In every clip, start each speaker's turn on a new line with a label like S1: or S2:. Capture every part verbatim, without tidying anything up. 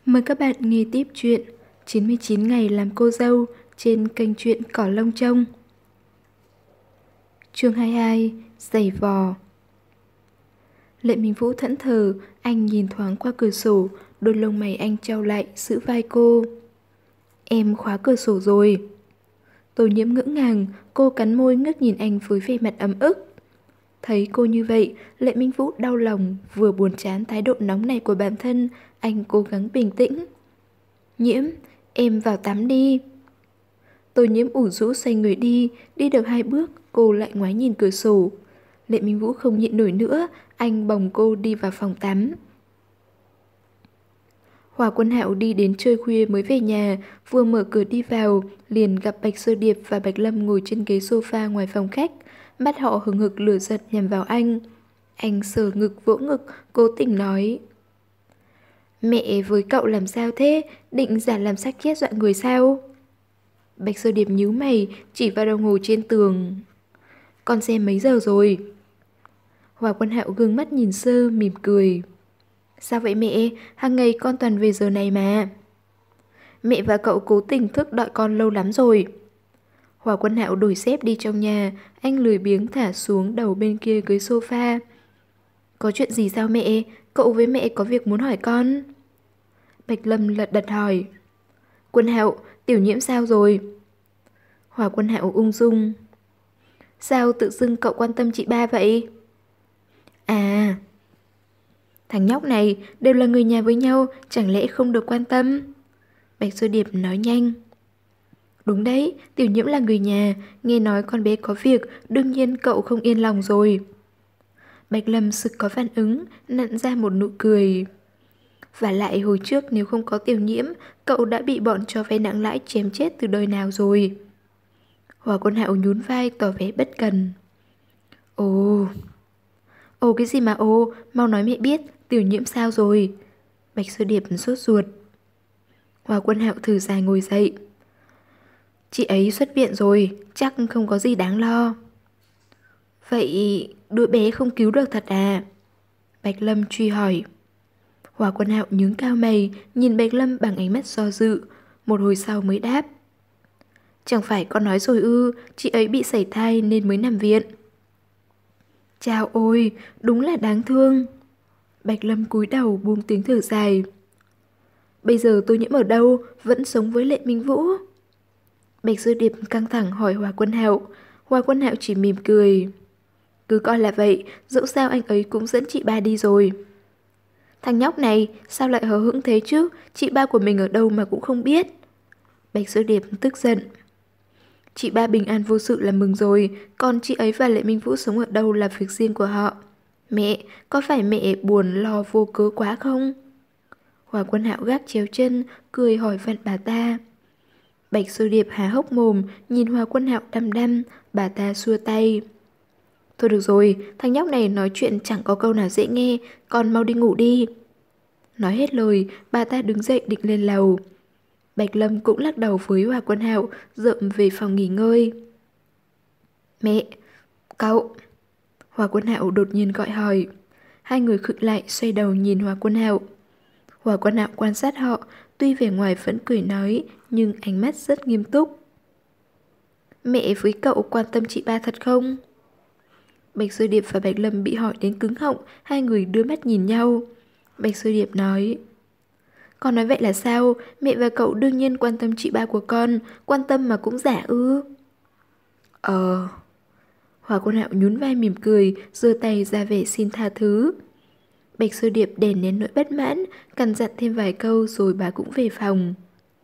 S1: Mời các bạn nghe tiếp chuyện chín mươi chín ngày làm cô dâu trên kênh truyện Cỏ Lông Trông. Chương hai mươi hai, giày vò. Lệ Minh Vũ thẫn thờ, anh nhìn thoáng qua cửa sổ, đôi lông mày anh trao lại giữ vai cô. Em khóa cửa sổ rồi. Tô Nhiễm ngỡ ngàng, cô cắn môi ngước nhìn anh với vẻ mặt ấm ức. Thấy cô như vậy, Lệ Minh Vũ đau lòng, vừa buồn chán thái độ nóng này của bản thân, anh cố gắng bình tĩnh. Nhiễm, em vào tắm đi. Tô Nhiễm ủ rũ xoay người đi, đi được hai bước, cô lại ngoái nhìn cửa sổ. Lệ Minh Vũ không nhịn nổi nữa, anh bồng cô đi vào phòng tắm. Hòa Quân Hạo đi đến chơi khuya mới về nhà, vừa mở cửa đi vào, liền gặp Bạch Sơ Điệp và Bạch Lâm ngồi trên ghế sofa ngoài phòng khách, mắt họ hừng hực lửa giận nhằm vào anh. Anh sờ ngực vỗ ngực, cố tình nói: Mẹ với cậu làm sao thế? Định giả làm xác chết dọa người sao? Bạch Sơ Điệp nhíu mày, chỉ vào đồng hồ trên tường. Con xem mấy giờ rồi? Hòa Quân Hạo gương mắt nhìn Sơ, mỉm cười. Sao vậy mẹ? Hàng ngày con toàn về giờ này mà. Mẹ và cậu cố tình thức đợi con lâu lắm rồi. Hòa Quân Hạo đổi xếp đi trong nhà, anh lười biếng thả xuống đầu bên kia ghế sofa. Có chuyện gì sao mẹ? Cậu với mẹ có việc muốn hỏi con. Bạch Lâm lật đật hỏi. Quân Hạo, Tiểu Nhiễm sao rồi? Hòa Quân Hạo ung dung. Sao tự dưng cậu quan tâm chị ba vậy? À, thằng nhóc này đều là người nhà với nhau, chẳng lẽ không được quan tâm? Bạch Sơ Điệp nói nhanh. Đúng đấy, Tiểu Nhiễm là người nhà, nghe nói con bé có việc, đương nhiên cậu không yên lòng rồi. Bạch Lâm sực có phản ứng, nặn ra một nụ cười. Và lại hồi trước nếu không có Tiểu Nhiễm, cậu đã bị bọn cho vay nặng lãi chém chết từ đời nào rồi. Hòa Quân Hạo nhún vai tỏ vẻ bất cần. Ồ, ồ cái gì mà ồ, mau nói mẹ biết, Tiểu Nhiễm sao rồi? Bạch Sơ Điệp sốt ruột. Hòa Quân Hạo thử dài ngồi dậy. Chị ấy xuất viện rồi, chắc không có gì đáng lo. Vậy đứa bé không cứu được thật à? Bạch Lâm truy hỏi. Hòa Quân Hạo nhướng cao mày, nhìn Bạch Lâm bằng ánh mắt do dự, một hồi sau mới đáp. Chẳng phải con nói rồi ư, chị ấy bị sảy thai nên mới nằm viện. Chao ôi, đúng là đáng thương. Bạch Lâm cúi đầu buông tiếng thở dài. Bây giờ Tô Nhiễm ở đâu, vẫn sống với Lệ Minh Vũ? Bạch Sơ Điệp căng thẳng hỏi Hòa Quân Hạo. Hòa Quân Hạo chỉ mỉm cười. Cứ coi là vậy, dẫu sao anh ấy cũng dẫn chị ba đi rồi. Thằng nhóc này, sao lại hờ hững thế chứ, chị ba của mình ở đâu mà cũng không biết. Bạch Sơ Điệp tức giận. Chị ba bình an vô sự là mừng rồi, còn chị ấy và Lệ Minh Vũ sống ở đâu là việc riêng của họ. Mẹ, có phải mẹ buồn lo vô cớ quá không? Hòa Quân Hạo gác chéo chân, cười hỏi vặn bà ta. Bạch Sơ Điệp há hốc mồm, nhìn Hòa Quân Hạo đăm đăm, bà ta xua tay. Thôi được rồi, thằng nhóc này nói chuyện chẳng có câu nào dễ nghe, con mau đi ngủ đi. Nói hết lời, bà ta đứng dậy định lên lầu. Bạch Lâm cũng lắc đầu với Hòa Quân Hạo, dợm về phòng nghỉ ngơi. Mẹ, cậu. Hòa Quân Hạo đột nhiên gọi hỏi. Hai người khựng lại xoay đầu nhìn Hòa Quân Hạo. Hòa Quân Hạo quan sát họ, tuy vẻ ngoài vẫn cười nói, nhưng ánh mắt rất nghiêm túc. Mẹ với cậu quan tâm chị ba thật không? Bạch Sơ Điệp và Bạch Lâm bị hỏi đến cứng họng, hai người đưa mắt nhìn nhau. Bạch Sơ Điệp nói. Con nói vậy là sao? Mẹ và cậu đương nhiên quan tâm chị ba của con, quan tâm mà cũng giả ư? Ờ... Hòa Quân Hạo nhún vai mỉm cười, giơ tay ra vẻ xin tha thứ. Bạch Sơ Điệp đè nén nỗi bất mãn, căn dặn thêm vài câu rồi bà cũng về phòng.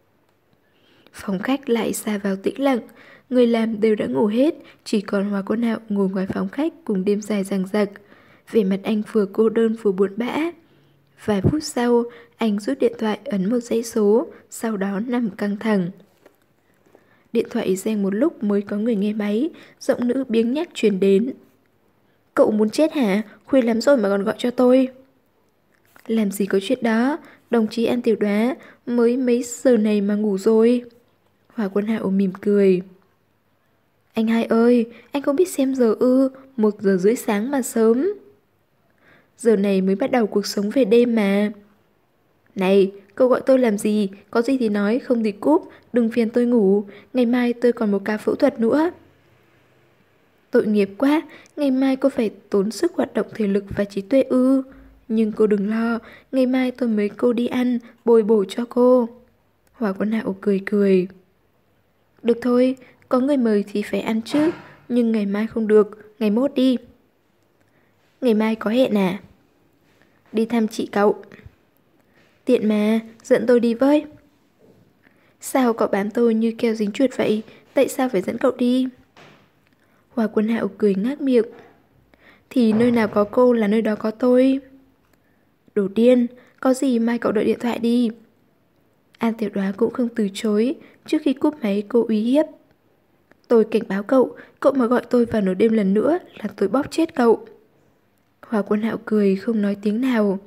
S1: Phòng khách lại xa vào tĩnh lặng, người làm đều đã ngủ hết, chỉ còn Hòa Quân Hạo ngồi ngoài phòng khách cùng đêm dài dằng dặc. Vẻ mặt anh vừa cô đơn vừa buồn bã. Vài phút sau, anh rút điện thoại ấn một dãy số, sau đó nằm căng thẳng. Điện thoại reng một lúc mới có người nghe máy, giọng nữ biếng nhác truyền đến. Cậu muốn chết hả? Khuya lắm rồi mà còn gọi cho tôi. Làm gì có chuyện đó, đồng chí An Tiểu Đoá mới mấy giờ này mà ngủ rồi. Hòa Quân Hạo mỉm cười. Anh hai ơi, anh không biết xem giờ ư, một giờ rưỡi sáng mà sớm. Giờ này mới bắt đầu cuộc sống về đêm mà. Này, cậu gọi tôi làm gì? Có gì thì nói, không thì cúp, đừng phiền tôi ngủ. Ngày mai tôi còn một ca phẫu thuật nữa. Tội nghiệp quá, ngày mai cô phải tốn sức hoạt động thể lực và trí tuệ ư. Nhưng cô đừng lo, ngày mai tôi mới cô đi ăn, bồi bổ cho cô. Hòa Quân Hạo cười cười. Được thôi, có người mời thì phải ăn chứ, nhưng ngày mai không được, ngày mốt đi. Ngày mai có hẹn à? Đi thăm chị cậu. Tiện mà, dẫn tôi đi với. Sao cậu bám tôi như keo dính chuột vậy? Tại sao phải dẫn cậu đi? Hòa Quân Hạo cười ngác miệng. Thì nơi nào có cô là nơi đó có tôi. Đồ điên, có gì mai cậu đợi điện thoại đi. An Tiểu Đoá cũng không từ chối. Trước khi cúp máy cô uy hiếp. Tôi cảnh báo cậu, cậu mà gọi tôi vào nửa đêm lần nữa là tôi bóp chết cậu. Hòa Quân Hạo cười không nói tiếng nào.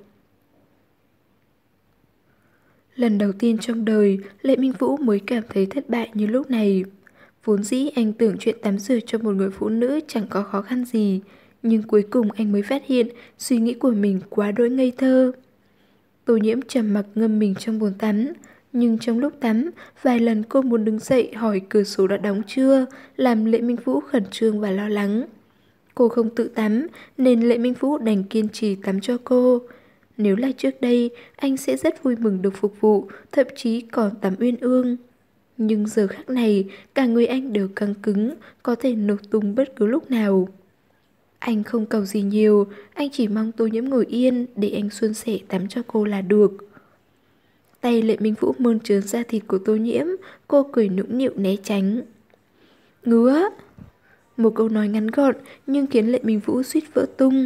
S1: Lần đầu tiên trong đời, Lệ Minh Vũ mới cảm thấy thất bại như lúc này. Vốn dĩ anh tưởng chuyện tắm rửa cho một người phụ nữ chẳng có khó khăn gì, nhưng cuối cùng anh mới phát hiện suy nghĩ của mình quá đỗi ngây thơ. Tô Nhiễm trầm mặc ngâm mình trong bồn tắm, nhưng trong lúc tắm, vài lần cô muốn đứng dậy hỏi cửa sổ đã đóng chưa, làm Lệ Minh Vũ khẩn trương và lo lắng. Cô không tự tắm, nên Lệ Minh Vũ đành kiên trì tắm cho cô. Nếu là trước đây, anh sẽ rất vui mừng được phục vụ, thậm chí còn tắm uyên ương. Nhưng giờ khắc này, cả người anh đều căng cứng, có thể nổ tung bất cứ lúc nào. Anh không cầu gì nhiều, anh chỉ mong Tô Nhiễm ngồi yên để anh suôn sẻ tắm cho cô là được. Tay Lệ Minh Vũ mơn trớn da thịt của Tô Nhiễm, cô cười nũng nịu né tránh. Ngứa! Một câu nói ngắn gọn nhưng khiến Lệ Minh Vũ suýt vỡ tung.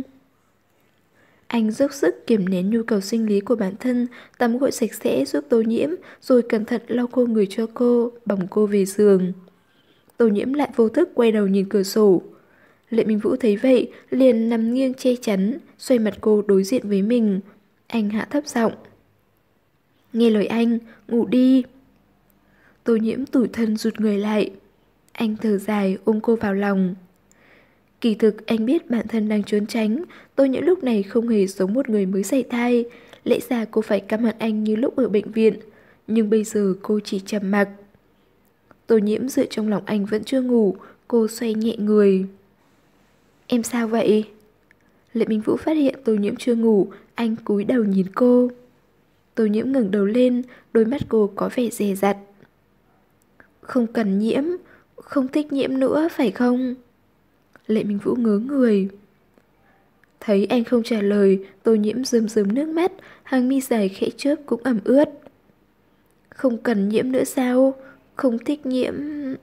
S1: Anh dốc sức kiềm nén nhu cầu sinh lý của bản thân, tắm gội sạch sẽ giúp Tô Nhiễm, rồi cẩn thận lau khô người cho cô, bồng cô về giường. Tô Nhiễm lại vô thức quay đầu nhìn cửa sổ. Lệ Minh Vũ thấy vậy, liền nằm nghiêng che chắn, xoay mặt cô đối diện với mình. Anh hạ thấp giọng. Nghe lời anh, ngủ đi. Tô Nhiễm tủi thân rụt người lại. Anh thở dài ôm cô vào lòng. Kỳ thực anh biết bản thân đang trốn tránh, Tô Nhiễm lúc này không hề giống một người mới sảy thai. Lẽ ra cô phải căm hận anh như lúc ở bệnh viện, nhưng bây giờ cô chỉ trầm mặc. Tô Nhiễm dựa trong lòng anh vẫn chưa ngủ, cô xoay nhẹ người. Em sao vậy? Lệ Minh Vũ phát hiện Tô Nhiễm chưa ngủ, anh cúi đầu nhìn cô. Tô Nhiễm ngẩng đầu lên, đôi mắt cô có vẻ dè dặt. Không cần Nhiễm, không thích Nhiễm nữa phải không? Lệ Minh Vũ ngớ người. Thấy anh không trả lời, Tô Nhiễm rơm rớm nước mắt, hàng mi dài khẽ chớp cũng ẩm ướt. Không cần Nhiễm nữa sao? Không thích Nhiễm...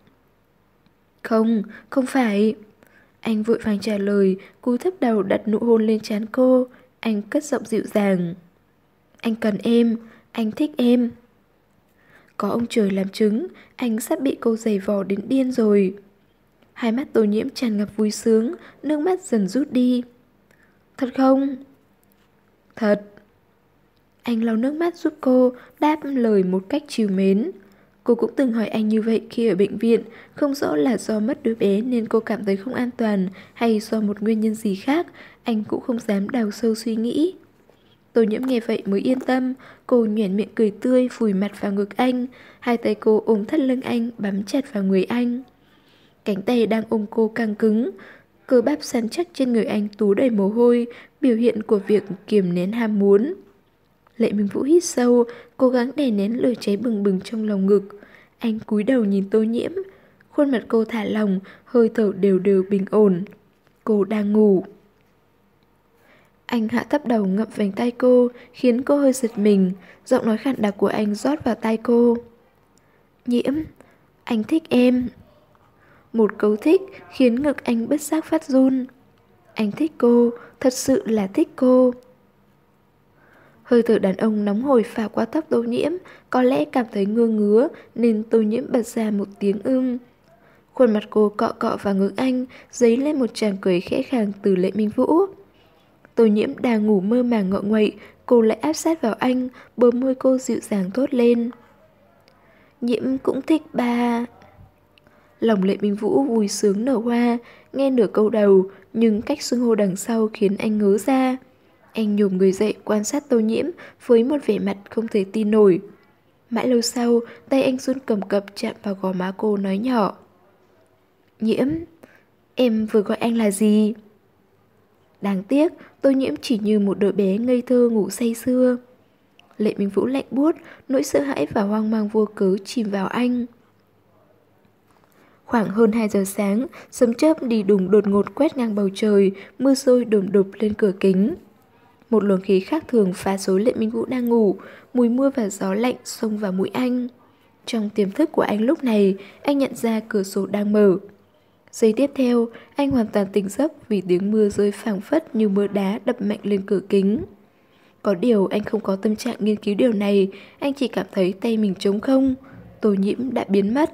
S1: Không, không phải. Anh vội vàng trả lời, cúi thấp đầu đặt nụ hôn lên trán cô. Anh cất giọng dịu dàng. Anh cần em, anh thích em. Có ông trời làm chứng, anh sắp bị cô giày vò đến điên rồi. Hai mắt Tô Nhiễm tràn ngập vui sướng, nước mắt dần rút đi. Thật không? Thật. Anh lau nước mắt giúp cô, đáp lời một cách trìu mến. Cô cũng từng hỏi anh như vậy khi ở bệnh viện, không rõ là do mất đứa bé nên cô cảm thấy không an toàn hay do một nguyên nhân gì khác, anh cũng không dám đào sâu suy nghĩ. Tô Nhiễm nghe vậy mới yên tâm, cô nhoẻn miệng cười tươi vùi mặt vào ngực anh, hai tay cô ôm thắt lưng anh bám chặt vào người anh. Cánh tay đang ôm cô căng cứng, cơ bắp săn chắc trên người anh túa đầy mồ hôi, biểu hiện của việc kiềm nén ham muốn. Lệ Minh Vũ hít sâu, cố gắng đè nén lửa cháy bừng bừng trong lòng ngực. Anh cúi đầu nhìn Tô Nhiễm, khuôn mặt cô thả lỏng, hơi thở đều đều bình ổn. Cô đang ngủ. Anh hạ thấp đầu ngậm vành tay cô, khiến cô hơi giật mình, giọng nói khàn đặc của anh rót vào tai cô. Nhiễm, anh thích em. Một câu thích khiến ngực anh bất giác phát run. Anh thích cô, thật sự là thích cô. Hơi thở đàn ông nóng hổi phả qua tóc Tô Nhiễm, có lẽ cảm thấy ngơ ngứa nên Tô Nhiễm bật ra một tiếng ưm. Khuôn mặt cô cọ cọ vào ngực anh, dấy lên một tràng cười khẽ khàng từ Lệ Minh Vũ. Tô Nhiễm đang ngủ mơ màng ngọ nguậy, cô lại áp sát vào anh, bờ môi cô dịu dàng thốt lên. Nhiễm cũng thích ba. Lòng Lệ Minh Vũ vui sướng nở hoa, nghe nửa câu đầu, nhưng cách xưng hô đằng sau khiến anh ngớ ra. Anh nhổm người dậy quan sát Tô Nhiễm với một vẻ mặt không thể tin nổi. Mãi lâu sau, tay anh run cầm cập chạm vào gò má cô nói nhỏ. Nhiễm, em vừa gọi anh là gì? Đáng tiếc, Tô Nhiễm chỉ như một đứa bé ngây thơ ngủ say sưa. Lệ Minh Vũ lạnh buốt, nỗi sợ hãi và hoang mang vô cớ chìm vào anh. Khoảng hơn hai giờ sáng, sấm chớp đi đùng đột ngột quét ngang bầu trời, mưa rơi đồm đột lên cửa kính. Một luồng khí khác thường phá rối Lệ Minh Vũ đang ngủ, mùi mưa và gió lạnh xông vào mũi anh. Trong tiềm thức của anh lúc này, anh nhận ra cửa sổ đang mở. Giây tiếp theo, anh hoàn toàn tỉnh giấc vì tiếng mưa rơi phảng phất như mưa đá đập mạnh lên cửa kính. Có điều anh không có tâm trạng nghiên cứu điều này, anh chỉ cảm thấy tay mình trống không. Tô Nhiễm đã biến mất.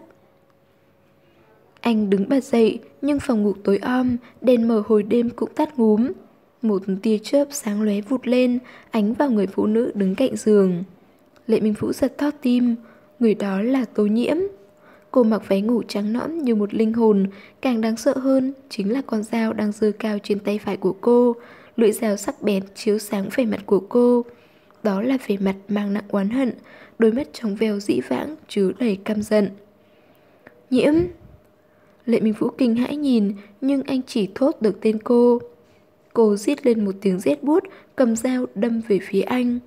S1: Anh đứng bật dậy, nhưng phòng ngủ tối om, đèn mở hồi đêm cũng tắt ngúm. Một tia chớp sáng lóe vụt lên, ánh vào người phụ nữ đứng cạnh giường. Lệ Minh Vũ giật thót tim, người đó là Tô Nhiễm. Cô mặc váy ngủ trắng nõn như một linh hồn, càng đáng sợ hơn chính là con dao đang giơ cao trên tay phải của cô, lưỡi dao sắc bén chiếu sáng vẻ mặt của cô. Đó là vẻ mặt mang nặng oán hận, đôi mắt trong veo dĩ vãng chứa đầy căm giận. Nhiễm! Lệ Minh Vũ kinh hãi nhìn, nhưng anh chỉ thốt được tên cô. Cô rít lên một tiếng rét buốt, cầm dao đâm về phía anh.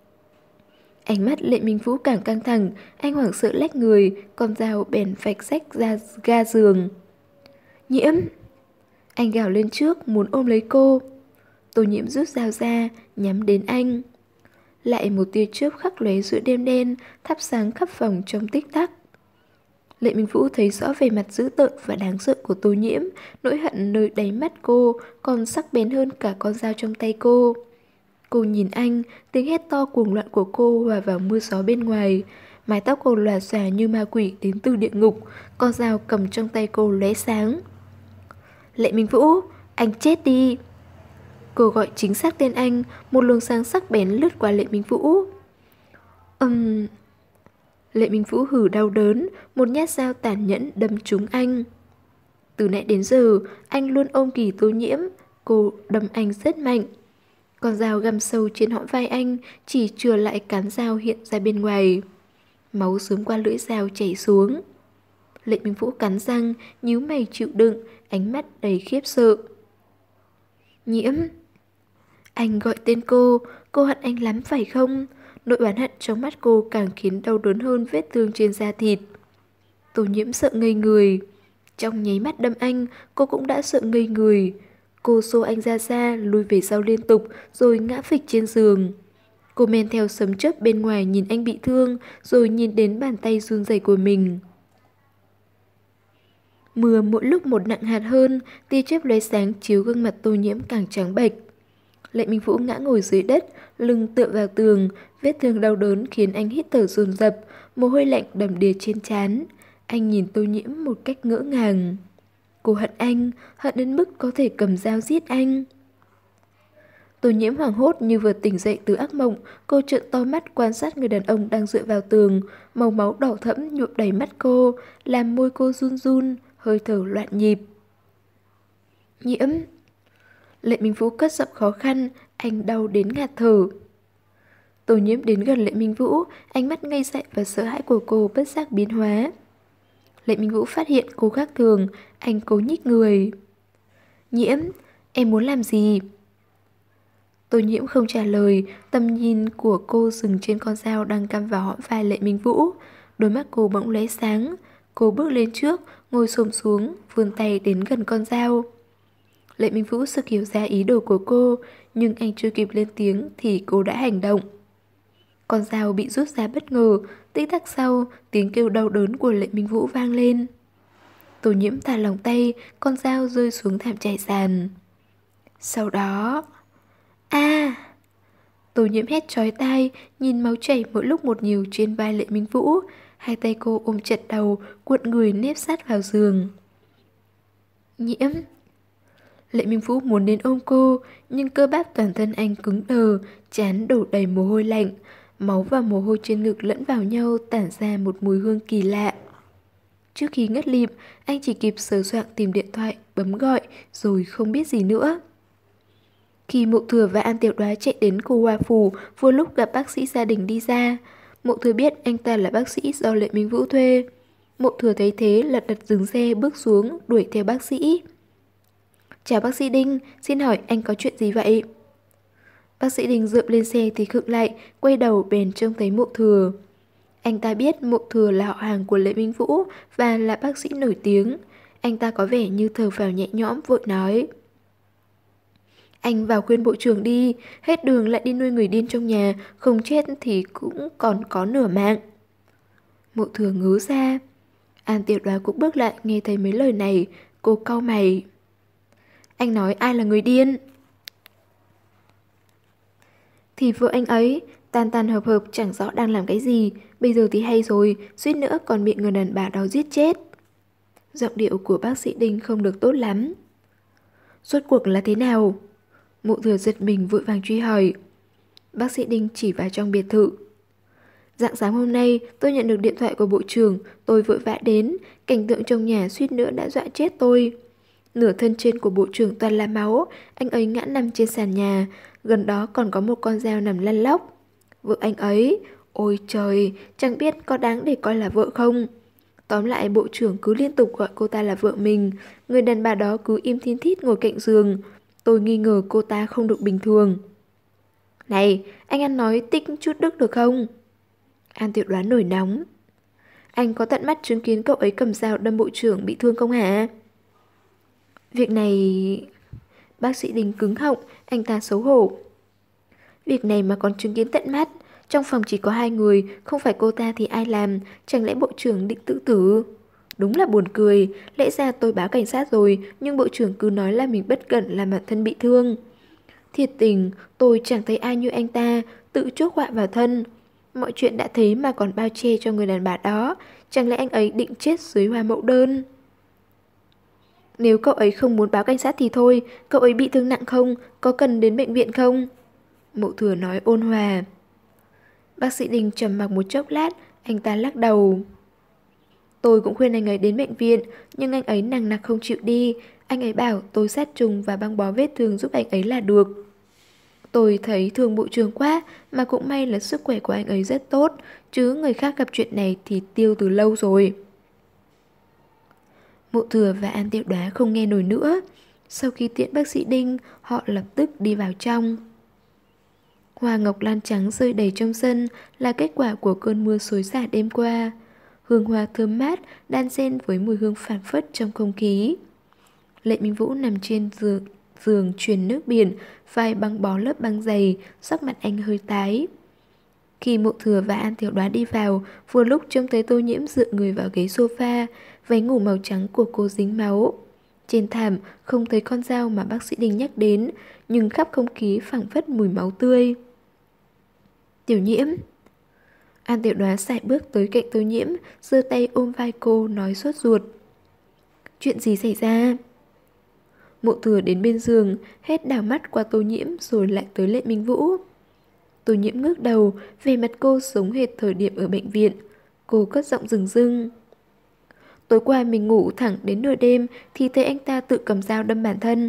S1: Ánh mắt Lệ Minh Vũ càng căng thẳng, anh hoảng sợ lách người, con dao bèn vạch rách ra ga giường. Nhiễm! Anh gào lên trước, muốn ôm lấy cô. Tô Nhiễm rút dao ra, nhắm đến anh. Lại một tia chớp khắc lóe giữa đêm đen, thắp sáng khắp phòng trong tích tắc. Lệ Minh Vũ thấy rõ vẻ mặt dữ tợn và đáng sợ của Tô Nhiễm, nỗi hận nơi đáy mắt cô còn sắc bén hơn cả con dao trong tay cô. Cô nhìn anh, tiếng hét to cuồng loạn của cô hòa vào mưa gió bên ngoài. Mái tóc cô lòa xòa như ma quỷ đến từ địa ngục, con dao cầm trong tay cô lóe sáng. Lệ Minh Vũ, anh chết đi! Cô gọi chính xác tên anh, một luồng sáng sắc bén lướt qua Lệ Minh Vũ. Ừm... Um... Lệ Minh Vũ hử đau đớn, một nhát dao tàn nhẫn đâm trúng anh. Từ nãy đến giờ, anh luôn ôm ghì Tô Nhiễm, cô đâm anh rất mạnh. Con dao găm sâu trên hõm vai anh, chỉ chừa lại cán dao hiện ra bên ngoài. Máu sớm qua lưỡi dao chảy xuống. Lệ Minh Vũ cắn răng, nhíu mày chịu đựng, ánh mắt đầy khiếp sợ. Nhiễm! Anh gọi tên cô, cô hận anh lắm phải không? Nỗi oán hận trong mắt cô càng khiến đau đớn hơn vết thương trên da thịt. Tô Nhiễm sợ ngây người. Trong nháy mắt đâm anh, cô cũng đã sợ ngây người. Cô xô anh ra xa, lùi về sau liên tục, rồi ngã phịch trên giường. Cô men theo sấm chớp bên ngoài nhìn anh bị thương, rồi nhìn đến bàn tay run rẩy của mình. Mưa mỗi lúc một nặng hạt hơn, tia chớp lóe sáng chiếu gương mặt Tô Nhiễm càng trắng bệch. Lệ Minh Vũ ngã ngồi dưới đất, lưng tựa vào tường, vết thương đau đớn khiến anh hít thở dồn dập, mồ hôi lạnh đầm đìa trên trán. Anh nhìn Tô Nhiễm một cách ngỡ ngàng. Cô hận anh, hận đến mức có thể cầm dao giết anh. Tô Nhiễm hoảng hốt như vừa tỉnh dậy từ ác mộng, cô trợn to mắt quan sát người đàn ông đang dựa vào tường, màu máu đỏ thẫm nhuộm đầy mắt cô, làm môi cô run run, hơi thở loạn nhịp. Nhiễm! Lệ Minh Vũ cất giọng khó khăn, anh đau đến ngạt thở. Tô Nhiễm đến gần Lệ Minh Vũ, ánh mắt ngây dại và sợ hãi của cô bất giác biến hóa. Lệ Minh Vũ phát hiện cô khác thường, anh cố nhích người. Nhiễm, em muốn làm gì? Tô Nhiễm không trả lời, tầm nhìn của cô dừng trên con dao đang cắm vào hõm vai Lệ Minh Vũ. Đôi mắt cô bỗng lóe sáng, cô bước lên trước, ngồi xổm xuống, vươn tay đến gần con dao. Lệ Minh Vũ sực hiểu ra ý đồ của cô, nhưng anh chưa kịp lên tiếng thì cô đã hành động. Con dao bị rút ra bất ngờ, tích tắc sau, tiếng kêu đau đớn của Lệ Minh Vũ vang lên. Tô Nhiễm thả lỏng tay, con dao rơi xuống thảm trải sàn. Sau đó... A! À! Tô Nhiễm hét chói tai, nhìn máu chảy mỗi lúc một nhiều trên vai Lệ Minh Vũ. Hai tay cô ôm chặt đầu, cuộn người nép sát vào giường. Nhiễm! Lệ Minh Vũ muốn đến ôm cô, nhưng cơ bắp toàn thân anh cứng đờ, trán đổ đầy mồ hôi lạnh. Máu và mồ hôi trên ngực lẫn vào nhau tản ra một mùi hương kỳ lạ. Trước khi ngất lịm, anh chỉ kịp sờ soạng tìm điện thoại, bấm gọi, rồi không biết gì nữa. Khi Mộ Thừa và An Tiểu Đoá chạy đến khu Hoa Phủ, vừa lúc gặp bác sĩ gia đình đi ra. Mộ Thừa biết anh ta là bác sĩ do Lệ Minh Vũ thuê. Mộ Thừa thấy thế lật đật dừng xe bước xuống đuổi theo bác sĩ. Chào bác sĩ Đinh, xin hỏi anh có chuyện gì vậy? Bác sĩ Đinh dựa lên xe thì khựng lại, quay đầu bèn trông thấy Mộ Thừa. Anh ta biết Mộ Thừa là họ hàng của Lệ Minh Vũ và là bác sĩ nổi tiếng. Anh ta có vẻ như thở phào nhẹ nhõm vội nói. Anh vào khuyên bộ trưởng đi, hết đường lại đi nuôi người điên trong nhà, không chết thì cũng còn có nửa mạng. Mộ Thừa ngớ ra. An Tiểu Đoá cũng bước lại nghe thấy mấy lời này, cô cau mày. Anh nói ai là người điên? Thì vợ anh ấy, tan tan hợp hợp chẳng rõ đang làm cái gì, bây giờ thì hay rồi, suýt nữa còn bị người đàn bà đó giết chết. Giọng điệu của bác sĩ Đinh không được tốt lắm. Rốt cuộc là thế nào? Mộ Thừa giật mình vội vàng truy hỏi. Bác sĩ Đinh chỉ vào trong biệt thự. Rạng sáng hôm nay tôi nhận được điện thoại của bộ trưởng, tôi vội vã đến, cảnh tượng trong nhà suýt nữa đã dọa chết tôi. Nửa thân trên của bộ trưởng toàn là máu, anh ấy ngã nằm trên sàn nhà, gần đó còn có một con dao nằm lăn lóc. Vợ anh ấy, ôi trời, chẳng biết có đáng để coi là vợ không. Tóm lại bộ trưởng cứ liên tục gọi cô ta là vợ mình, người đàn bà đó cứ im thin thít ngồi cạnh giường. Tôi nghi ngờ cô ta không được bình thường. Này, anh ăn nói tích chút đức được không? An Tiểu Đoán nổi nóng. Anh có tận mắt chứng kiến cậu ấy cầm dao đâm bộ trưởng bị thương không hả? Việc này... Bác sĩ Đình cứng họng, anh ta xấu hổ. Việc này mà còn chứng kiến tận mắt, trong phòng chỉ có hai người, không phải cô ta thì ai làm, chẳng lẽ bộ trưởng định tự tử? Đúng là buồn cười, lẽ ra tôi báo cảnh sát rồi, nhưng bộ trưởng cứ nói là mình bất cẩn làm bản thân bị thương. Thiệt tình, tôi chẳng thấy ai như anh ta, tự chuốc họa vào thân. Mọi chuyện đã thế mà còn bao che cho người đàn bà đó, chẳng lẽ anh ấy định chết dưới hoa mẫu đơn? Nếu cậu ấy không muốn báo cảnh sát thì thôi, cậu ấy bị thương nặng không, có cần đến bệnh viện không? Mộ Thừa nói ôn hòa. Bác sĩ Đình trầm mặc một chốc lát, anh ta lắc đầu. Tôi cũng khuyên anh ấy đến bệnh viện, nhưng anh ấy nằng nặc không chịu đi. Anh ấy bảo tôi sát trùng và băng bó vết thương giúp anh ấy là được. Tôi thấy thương bộ trưởng quá, mà cũng may là sức khỏe của anh ấy rất tốt, chứ người khác gặp chuyện này thì tiêu từ lâu rồi. Mộ Thừa và An Tiểu Đoá không nghe nổi nữa. Sau khi tiễn bác sĩ Đinh, họ lập tức đi vào trong. Hoa ngọc lan trắng rơi đầy trong sân là kết quả của cơn mưa xối xả đêm qua. Hương hoa thơm mát đan xen với mùi hương phảng phất trong không khí. Lệ Minh Vũ nằm trên giường, giường truyền nước biển, vai băng bó lớp băng dày, sắc mặt anh hơi tái. Khi Mộ Thừa và An Tiểu Đoá đi vào, vừa lúc trông thấy Tô Nhiễm dựa người vào ghế sofa, váy ngủ màu trắng của cô dính máu. Trên thảm không thấy con dao mà bác sĩ Đình nhắc đến, nhưng khắp không khí phảng phất mùi máu tươi. Tiểu Nhiễm. An Tiểu Đoá sải bước tới cạnh Tô Nhiễm, giơ tay ôm vai cô nói sốt ruột. Chuyện gì xảy ra? Mộ Thừa đến bên giường, hết đảo mắt qua Tô Nhiễm rồi lại tới Lệ Minh Vũ. Tô Nhiễm ngước đầu, về mặt cô giống hệt thời điểm ở bệnh viện. Cô cất giọng rừng rưng. Tối qua mình ngủ thẳng đến nửa đêm thì thấy anh ta tự cầm dao đâm bản thân.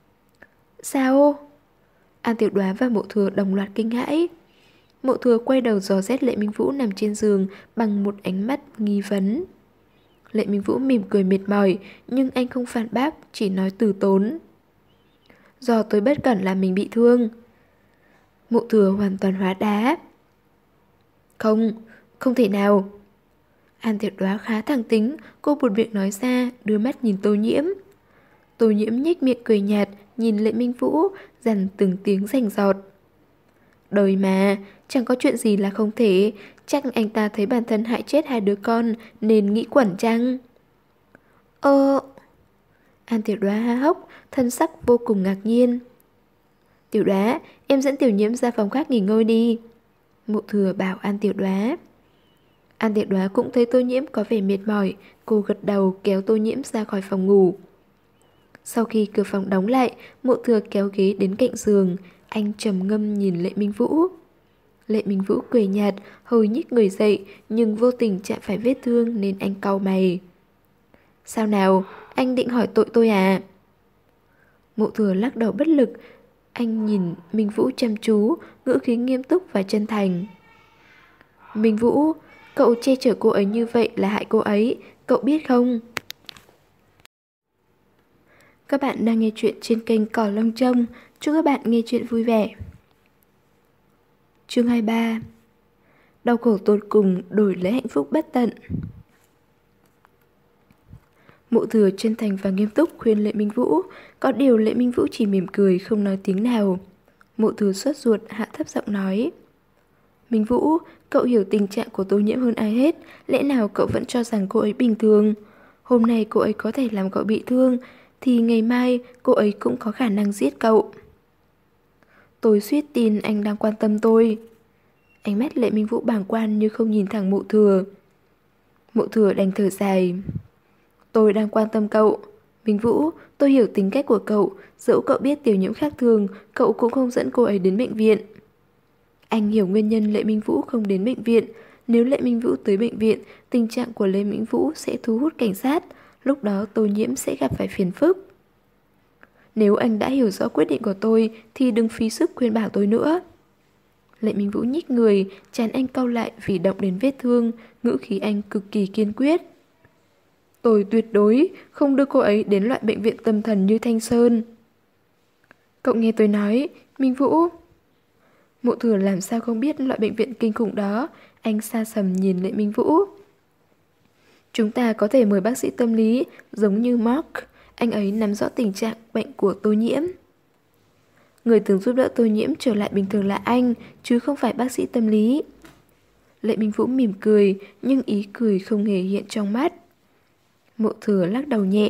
S1: Sao? An Tiểu Đoá và Mộ Thừa đồng loạt kinh hãi. Mộ Thừa quay đầu dò xét Lệ Minh Vũ nằm trên giường bằng một ánh mắt nghi vấn. Lệ Minh Vũ mỉm cười mệt mỏi, nhưng anh không phản bác, chỉ nói từ tốn. Do tôi bất cẩn làm mình bị thương. Mộ Thừa hoàn toàn hóa đá. Không, không thể nào. An Tiểu Đoá khá thẳng tính, cô buột miệng nói ra, đưa mắt nhìn Tô Nhiễm. Tô Nhiễm nhếch miệng cười nhạt, nhìn Lệ Minh Vũ, dằn từng tiếng rành giọt. Đời mà, chẳng có chuyện gì là không thể, chắc anh ta thấy bản thân hại chết hai đứa con nên nghĩ quẩn chăng? Ơ... An Tiểu Đoá há hốc, thân sắc vô cùng ngạc nhiên. Tiểu Đoá, em dẫn Tiểu Nhiễm ra phòng khác nghỉ ngơi đi. Mộ Thừa bảo An Tiểu Đoá. An Tiểu Đoá cũng thấy Tô Nhiễm có vẻ mệt mỏi, cô gật đầu kéo Tô Nhiễm ra khỏi phòng ngủ. Sau khi cửa phòng đóng lại, Mộ Thừa kéo ghế đến cạnh giường, anh trầm ngâm nhìn Lệ Minh Vũ. Lệ Minh Vũ cười nhạt, hồi nhích người dậy, nhưng vô tình chạm phải vết thương nên anh cau mày. Sao nào, anh định hỏi tội tôi à? Mộ Thừa lắc đầu bất lực. Anh nhìn Minh Vũ chăm chú, ngữ khí nghiêm túc và chân thành. Minh Vũ, cậu che chở cô ấy như vậy là hại cô ấy, cậu biết không? Các bạn đang nghe chuyện trên kênh Cỏ Lông Trông. Chúc các bạn nghe chuyện vui vẻ. Chương hai mươi ba. Đau khổ tột cùng đổi lấy hạnh phúc bất tận. Mộ Thừa chân thành và nghiêm túc khuyên Lệ Minh Vũ, có điều Lệ Minh Vũ chỉ mỉm cười không nói tiếng nào. Mộ Thừa sốt ruột hạ thấp giọng nói: Minh Vũ, cậu hiểu tình trạng của Tô Nhiễm hơn ai hết, lẽ nào cậu vẫn cho rằng cô ấy bình thường? Hôm nay cô ấy có thể làm cậu bị thương, thì ngày mai cô ấy cũng có khả năng giết cậu. Tôi suýt tin anh đang quan tâm tôi. Ánh mắt Lệ Minh Vũ bàng quan như không nhìn thẳng Mộ Thừa. Mộ Thừa đành thở dài. Tôi đang quan tâm cậu. Minh Vũ, tôi hiểu tính cách của cậu, dẫu cậu biết Tiểu Nhiễm khác thường, cậu cũng không dẫn cô ấy đến bệnh viện. Anh hiểu nguyên nhân Lệ Minh Vũ không đến bệnh viện. Nếu Lệ Minh Vũ tới bệnh viện, tình trạng của Lệ Minh Vũ sẽ thu hút cảnh sát, lúc đó Tô Nhiễm sẽ gặp phải phiền phức. Nếu anh đã hiểu rõ quyết định của tôi thì đừng phí sức khuyên bảo tôi nữa. Lệ Minh Vũ nhích người, trán anh cau lại vì động đến vết thương, ngữ khí anh cực kỳ kiên quyết. Tôi tuyệt đối không đưa cô ấy đến loại bệnh viện tâm thần như Thanh Sơn. Cậu nghe tôi nói, Minh Vũ. Mộ Thừa làm sao không biết loại bệnh viện kinh khủng đó, anh xa sầm nhìn Lệ Minh Vũ. Chúng ta có thể mời bác sĩ tâm lý, giống như Mark, anh ấy nắm rõ tình trạng bệnh của Tô Nhiễm. Người từng giúp đỡ Tô Nhiễm trở lại bình thường là anh, chứ không phải bác sĩ tâm lý. Lệ Minh Vũ mỉm cười, nhưng ý cười không hề hiện trong mắt. Mộ Thừa lắc đầu nhẹ.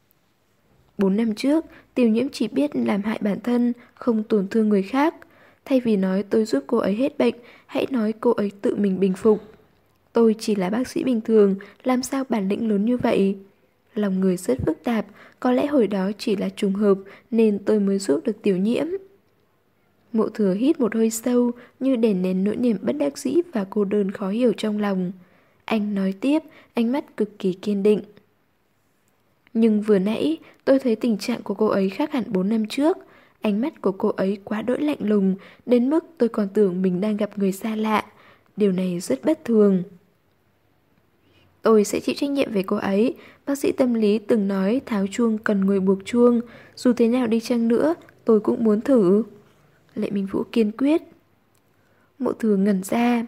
S1: Bốn năm trước, Tiểu Nhiễm chỉ biết làm hại bản thân, không tổn thương người khác. Thay vì nói tôi giúp cô ấy hết bệnh, hãy nói cô ấy tự mình bình phục. Tôi chỉ là bác sĩ bình thường, làm sao bản lĩnh lớn như vậy? Lòng người rất phức tạp, có lẽ hồi đó chỉ là trùng hợp nên tôi mới giúp được Tiểu Nhiễm. Mộ Thừa hít một hơi sâu, như đè nén nỗi niềm bất đắc dĩ và cô đơn khó hiểu trong lòng. Anh nói tiếp, ánh mắt cực kỳ kiên định. Nhưng vừa nãy, tôi thấy tình trạng của cô ấy khác hẳn bốn năm trước. Ánh mắt của cô ấy quá đỗi lạnh lùng, đến mức tôi còn tưởng mình đang gặp người xa lạ. Điều này rất bất thường. Tôi sẽ chịu trách nhiệm về cô ấy. Bác sĩ tâm lý từng nói tháo chuông cần người buộc chuông. Dù thế nào đi chăng nữa, tôi cũng muốn thử. Lệ Minh Vũ kiên quyết. Mộ Thừa ngẩn ra.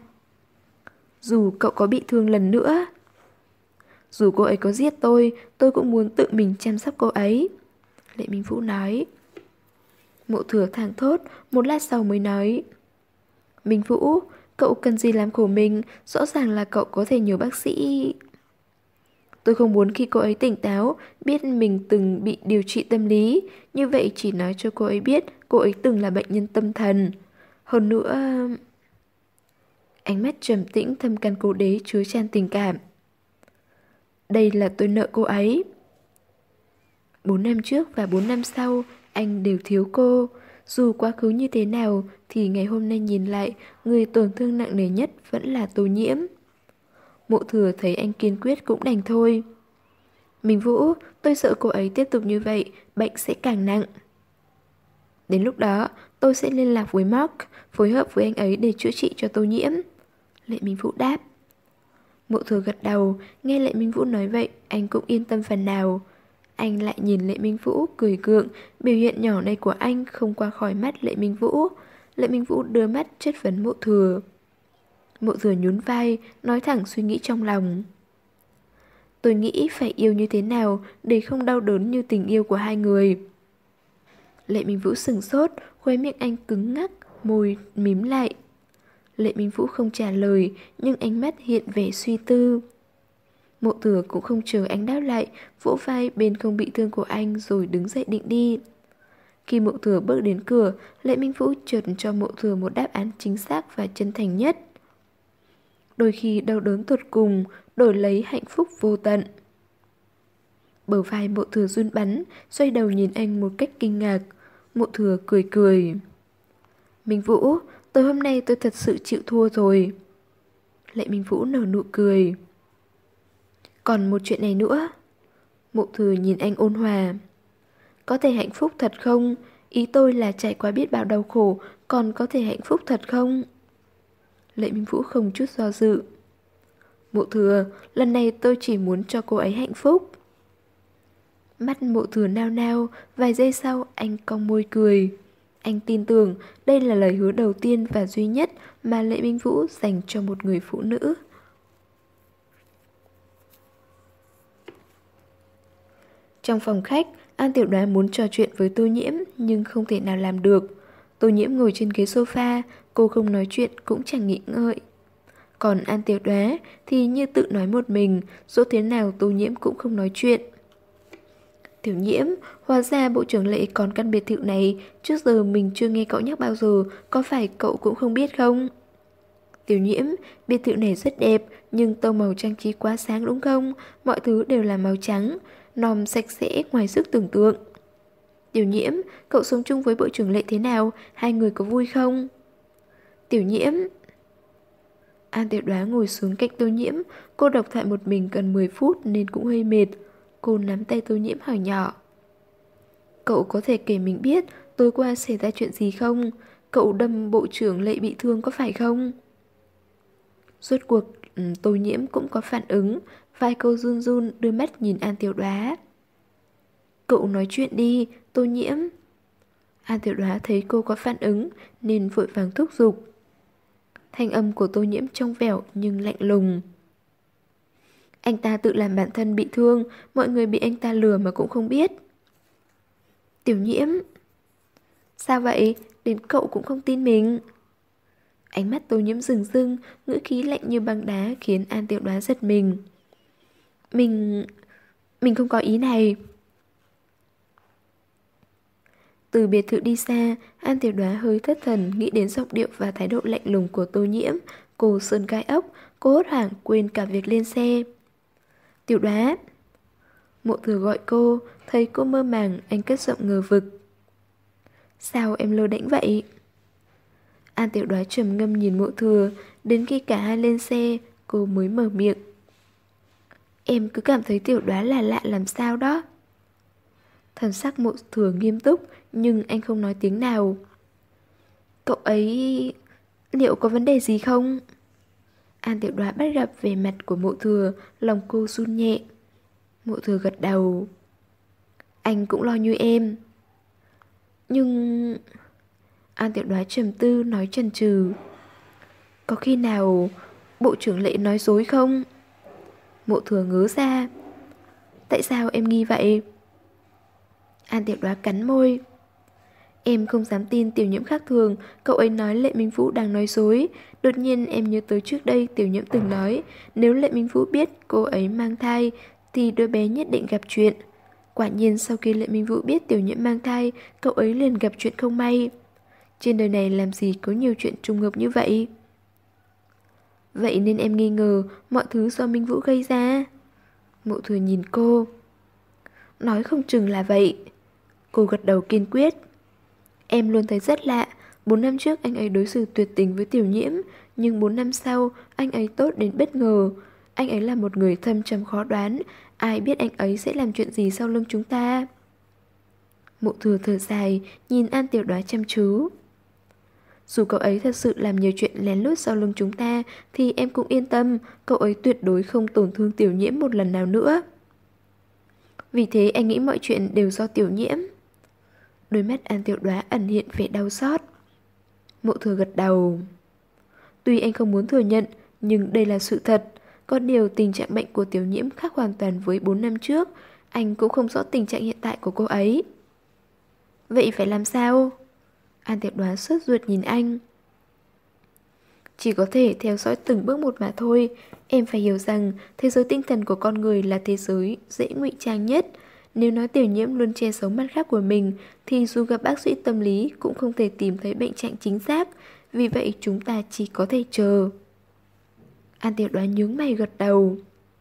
S1: Dù cậu có bị thương lần nữa, dù cô ấy có giết tôi, tôi cũng muốn tự mình chăm sóc cô ấy. Lệ Minh Vũ nói. Mộ Thừa thảng thốt, một lát sau mới nói. Minh Vũ, cậu cần gì làm khổ mình, rõ ràng là cậu có thể nhờ bác sĩ. Tôi không muốn khi cô ấy tỉnh táo, biết mình từng bị điều trị tâm lý, như vậy chỉ nói cho cô ấy biết cô ấy từng là bệnh nhân tâm thần. Hơn nữa... Ánh mắt trầm tĩnh thâm căn cố đế chứa chan tình cảm. Đây là tôi nợ cô ấy. Bốn năm trước và bốn năm sau, anh đều thiếu cô. Dù quá khứ như thế nào, thì ngày hôm nay nhìn lại, người tổn thương nặng nề nhất vẫn là Tô Nhiễm. Mộ Thừa thấy anh kiên quyết cũng đành thôi. Minh Vũ, tôi sợ cô ấy tiếp tục như vậy, bệnh sẽ càng nặng. Đến lúc đó, tôi sẽ liên lạc với Mark, phối hợp với anh ấy để chữa trị cho Tô Nhiễm. Lệ Minh Vũ đáp. Mộ Thừa gật đầu, nghe Lệ Minh Vũ nói vậy, anh cũng yên tâm phần nào. Anh lại nhìn Lệ Minh Vũ cười gượng, biểu hiện nhỏ này của anh không qua khỏi mắt Lệ Minh Vũ. Lệ Minh Vũ đưa mắt chất vấn Mộ Thừa. Mộ Thừa nhún vai, nói thẳng suy nghĩ trong lòng. Tôi nghĩ phải yêu như thế nào để không đau đớn như tình yêu của hai người. Lệ Minh Vũ sừng sốt, khóe miệng anh cứng ngắc, môi mím lại. Lệ Minh Vũ không trả lời, nhưng ánh mắt hiện vẻ suy tư. Mộ Thừa cũng không chờ anh đáp lại, vỗ vai bên không bị thương của anh rồi đứng dậy định đi. Khi Mộ Thừa bước đến cửa, Lệ Minh Vũ chợt cho Mộ Thừa một đáp án chính xác và chân thành nhất. Đôi khi đau đớn tột cùng, đổi lấy hạnh phúc vô tận. Bờ vai Mộ Thừa run bắn, xoay đầu nhìn anh một cách kinh ngạc. Mộ Thừa cười cười. Minh Vũ, tối hôm nay tôi thật sự chịu thua rồi. Lệ Minh Vũ nở nụ cười. Còn một chuyện này nữa. Mộ Thừa nhìn anh ôn hòa. Có thể hạnh phúc thật không? Ý tôi là trải qua biết bao đau khổ, còn có thể hạnh phúc thật không? Lệ Minh Vũ không chút do dự. Mộ thừa, lần này tôi chỉ muốn cho cô ấy hạnh phúc. Mắt Mộ thừa nao nao, vài giây sau anh cong môi cười. Anh tin tưởng đây là lời hứa đầu tiên và duy nhất mà Lệ Minh Vũ dành cho một người phụ nữ. Trong phòng khách, An Tiểu Đoá muốn trò chuyện với Tô Nhiễm nhưng không thể nào làm được. Tô Nhiễm ngồi trên ghế sofa, cô không nói chuyện cũng chẳng nghĩ ngợi. Còn An Tiểu Đoá thì như tự nói một mình, dỗ thế nào Tô Nhiễm cũng không nói chuyện. Tiểu Nhiễm, hóa ra bộ trưởng Lệ còn căn biệt thự này, trước giờ mình chưa nghe cậu nhắc bao giờ, có phải cậu cũng không biết không? Tiểu Nhiễm, biệt thự này rất đẹp, nhưng tông màu trang trí quá sáng đúng không? Mọi thứ đều là màu trắng, nòm sạch sẽ ngoài sức tưởng tượng. Tiểu Nhiễm, cậu sống chung với bộ trưởng Lệ thế nào? Hai người có vui không? Tiểu Nhiễm... An Tiểu Đoá ngồi xuống cạnh Tô Nhiễm, cô độc thoại một mình gần mười phút nên cũng hơi mệt. Cô nắm tay Tô Nhiễm hỏi nhỏ. Cậu có thể kể mình biết tối qua xảy ra chuyện gì không? Cậu đâm bộ trưởng Lệ bị thương có phải không? Rốt cuộc ừ, Tô Nhiễm cũng có phản ứng, vai câu run run đưa mắt nhìn An Tiểu Đoá. Cậu nói chuyện đi, Tô Nhiễm. An Tiểu Đoá thấy cô có phản ứng nên vội vàng thúc giục. Thanh âm của Tô Nhiễm trong vẻo nhưng lạnh lùng. Anh ta tự làm bản thân bị thương, mọi người bị anh ta lừa mà cũng không biết. Tiểu Nhiễm. Sao vậy? Đến cậu cũng không tin mình. Ánh mắt Tô Nhiễm rừng rưng, ngữ khí lạnh như băng đá khiến An Tiểu Đoá giật mình. Mình... mình không có ý này. Từ biệt thự đi xa, An Tiểu Đoá hơi thất thần nghĩ đến giọng điệu và thái độ lạnh lùng của Tô Nhiễm. Cô sơn gai ốc, cô hốt hoảng quên cả việc lên xe. Tiểu Đoá. Mộ thừa gọi cô, thấy cô mơ màng, anh cất giọng ngờ vực. Sao em lơ đễnh vậy? An Tiểu Đoá trầm ngâm nhìn Mộ thừa, đến khi cả hai lên xe, cô mới mở miệng. Em cứ cảm thấy Tiểu Đoá là lạ làm sao đó. Thần sắc Mộ thừa nghiêm túc, nhưng anh không nói tiếng nào. Cậu ấy... liệu có vấn đề gì không? An Tiểu Đoá bắt gặp vẻ mặt của Mộ thừa, lòng cô run nhẹ. Mộ thừa gật đầu. Anh cũng lo như em. Nhưng... An Tiểu Đoá trầm tư nói chần chừ. Có khi nào bộ trưởng Lệ nói dối không? Mộ thừa ngớ ra. Tại sao em nghi vậy? An Tiểu Đoá cắn môi. Em không dám tin Tiểu Nhiễm khác thường, cậu ấy nói Lệ Minh Vũ đang nói dối. Đột nhiên em nhớ tới trước đây Tiểu Nhiễm từng nói, nếu Lệ Minh Vũ biết cô ấy mang thai thì đứa bé nhất định gặp chuyện. Quả nhiên sau khi Lệ Minh Vũ biết Tiểu Nhiễm mang thai, cậu ấy liền gặp chuyện không may. Trên đời này làm gì có nhiều chuyện trùng hợp như vậy? Vậy nên em nghi ngờ mọi thứ do Minh Vũ gây ra. Mộ thừa nhìn cô. Nói không chừng là vậy. Cô gật đầu kiên quyết. Em luôn thấy rất lạ. Bốn năm trước anh ấy đối xử tuyệt tình với Tiểu Nhiễm, nhưng bốn năm sau anh ấy tốt đến bất ngờ. Anh ấy là một người thâm trầm khó đoán. Ai biết anh ấy sẽ làm chuyện gì sau lưng chúng ta? Mộ thừa thở dài, nhìn An Tiểu Đoá chăm chú. Dù cậu ấy thật sự làm nhiều chuyện lén lút sau lưng chúng ta thì em cũng yên tâm, cậu ấy tuyệt đối không tổn thương Tiểu Nhiễm một lần nào nữa. Vì thế anh nghĩ mọi chuyện đều do Tiểu Nhiễm. Đôi mắt An Tiểu Đoá ẩn hiện vẻ đau xót. Mộ thừa gật đầu. Tuy anh không muốn thừa nhận, nhưng đây là sự thật. Có điều tình trạng bệnh của Tiểu Nhiễm khác hoàn toàn với bốn năm trước. Anh cũng không rõ tình trạng hiện tại của cô ấy. Vậy phải làm sao? An Tiểu Đoá sốt ruột nhìn anh. Chỉ có thể theo dõi từng bước một mà thôi. Em phải hiểu rằng thế giới tinh thần của con người là thế giới dễ ngụy trang nhất. Nếu nói Tiểu Nhiễm luôn che giấu mặt khác của mình thì dù gặp bác sĩ tâm lý cũng không thể tìm thấy bệnh trạng chính xác. Vì vậy chúng ta chỉ có thể chờ. An Tiểu Đoá nhướng mày gật đầu.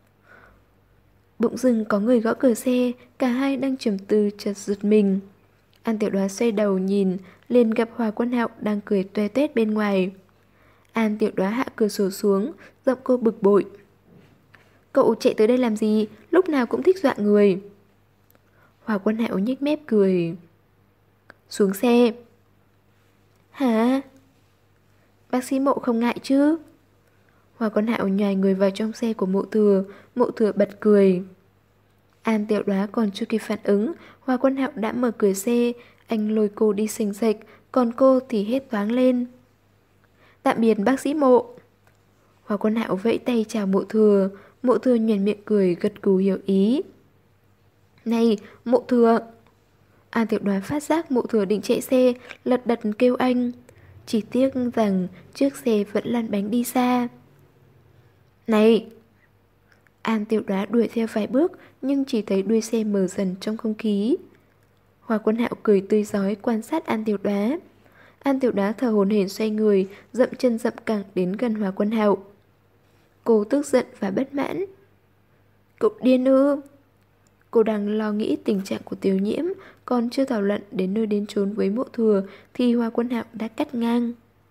S1: Bỗng dưng có người gõ cửa xe. Cả hai đang trầm tư chợt giật mình. An Tiểu Đoá xoay đầu nhìn, liền gặp Hòa Quân Hạo đang cười toe toét bên ngoài. An Tiểu Đoá hạ cửa sổ xuống, giọng cô bực bội. Cậu chạy tới đây làm gì? Lúc nào cũng thích dọa người. Hòa Quân Hạo nhếch mép cười. Xuống xe. Hả? Bác sĩ Mộ không ngại chứ? Hoa Quân Hạo nhòi người vào trong xe của Mộ Thừa. Mộ Thừa bật cười. An Tiểu Đoá còn chưa kịp phản ứng, Hoa Quân Hạo đã mở cửa xe. Anh lôi cô đi xình xệch, còn cô thì hét toáng lên. Tạm biệt bác sĩ Mộ. Hoa Quân Hạo vẫy tay chào Mộ Thừa. Mộ Thừa nhoẻn miệng cười gật gù hiểu ý. Này, Mộ Thừa. An Tiểu Đoá phát giác Mộ Thừa định chạy xe, lật đật kêu anh. Chỉ tiếc rằng chiếc xe vẫn lăn bánh đi xa. Này! An Tiểu Đoá đuổi theo vài bước, nhưng chỉ thấy đuôi xe mờ dần trong không khí. Hoa Quân Hạo cười tươi rói quan sát An Tiểu Đoá. An Tiểu Đoá thở hổn hển xoay người, dậm chân dậm cẳng đến gần Hoa Quân Hạo. Cô tức giận và bất mãn. Cậu điên ư? Cô đang lo nghĩ tình trạng của Tiểu Nhiễm, còn chưa thảo luận đến nơi đến chốn với Mộ Thừa thì Hoa Quân Hạo đã cắt ngang.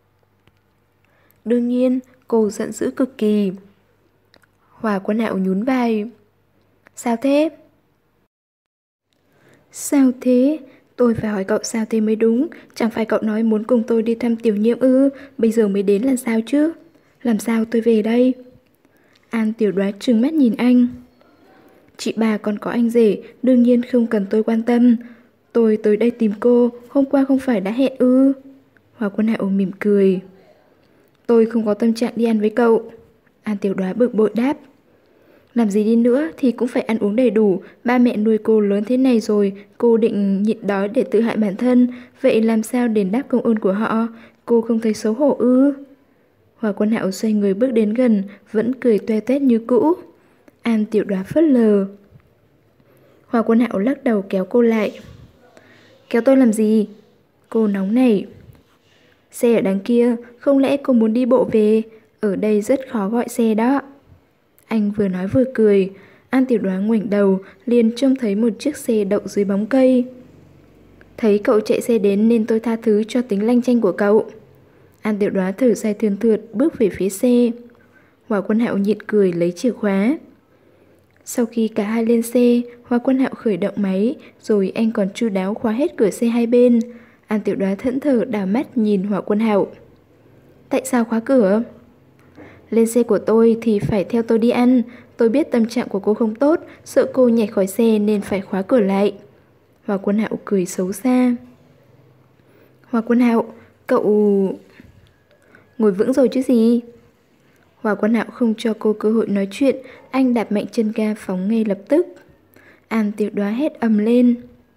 S1: Đương nhiên, cô giận dữ cực kỳ. Hoa Quân Hạo nhún vai. Sao thế? Sao thế? Tôi phải hỏi cậu sao thế mới đúng. Chẳng phải cậu nói muốn cùng tôi đi thăm Tiểu Nhiễm ư? Bây giờ mới đến là sao chứ? Làm sao tôi về đây? An Tiểu Đoá trừng mắt nhìn anh. Chị bà còn có anh rể, đương nhiên không cần tôi quan tâm. Tôi tới đây tìm cô, hôm qua không phải đã hẹn ư? Hoa Quân Hạo mỉm cười. Tôi không có tâm trạng đi ăn với cậu. An Tiểu Đoá bực bội đáp. Làm gì đi nữa thì cũng phải ăn uống đầy đủ. Ba mẹ nuôi cô lớn thế này rồi, cô định nhịn đói để tự hại bản thân. Vậy làm sao đền đáp công ơn của họ? Cô không thấy xấu hổ ư? Hoa Quân Hạo xoay người bước đến gần, vẫn cười toe toét như cũ. An Tiểu Đoá phớt lờ. Hoa Quân Hạo lắc đầu kéo cô lại. Kéo tôi làm gì? Cô nóng nảy. Xe ở đằng kia, không lẽ cô muốn đi bộ về? Ở đây rất khó gọi xe đó. Anh vừa nói vừa cười. An Tiểu Đoá ngoảnh đầu, liền trông thấy một chiếc xe đậu dưới bóng cây. Thấy cậu chạy xe đến nên tôi tha thứ cho tính lanh chanh của cậu. An Tiểu Đoá thở dài thườn thượt bước về phía xe. Hoa Quân Hạo nhịn cười lấy chìa khóa. Sau khi cả hai lên xe, Hoa Quân Hạo khởi động máy, rồi anh còn chu đáo khóa hết cửa xe hai bên. An Tiểu Đoá thẫn thờ đảo mắt nhìn Hoa Quân Hạo. Tại sao khóa cửa? Lên xe của tôi thì phải theo tôi đi ăn. Tôi biết tâm trạng của cô không tốt, sợ cô nhảy khỏi xe nên phải khóa cửa lại. Hoa Quân Hạo cười xấu xa. Hoa Quân Hạo, cậu... Ngồi vững rồi chứ gì? Hoa Quân Hạo không cho cô cơ hội nói chuyện, anh đạp mạnh chân ga phóng ngay lập tức. An Tiểu Đoá hét ầm lên.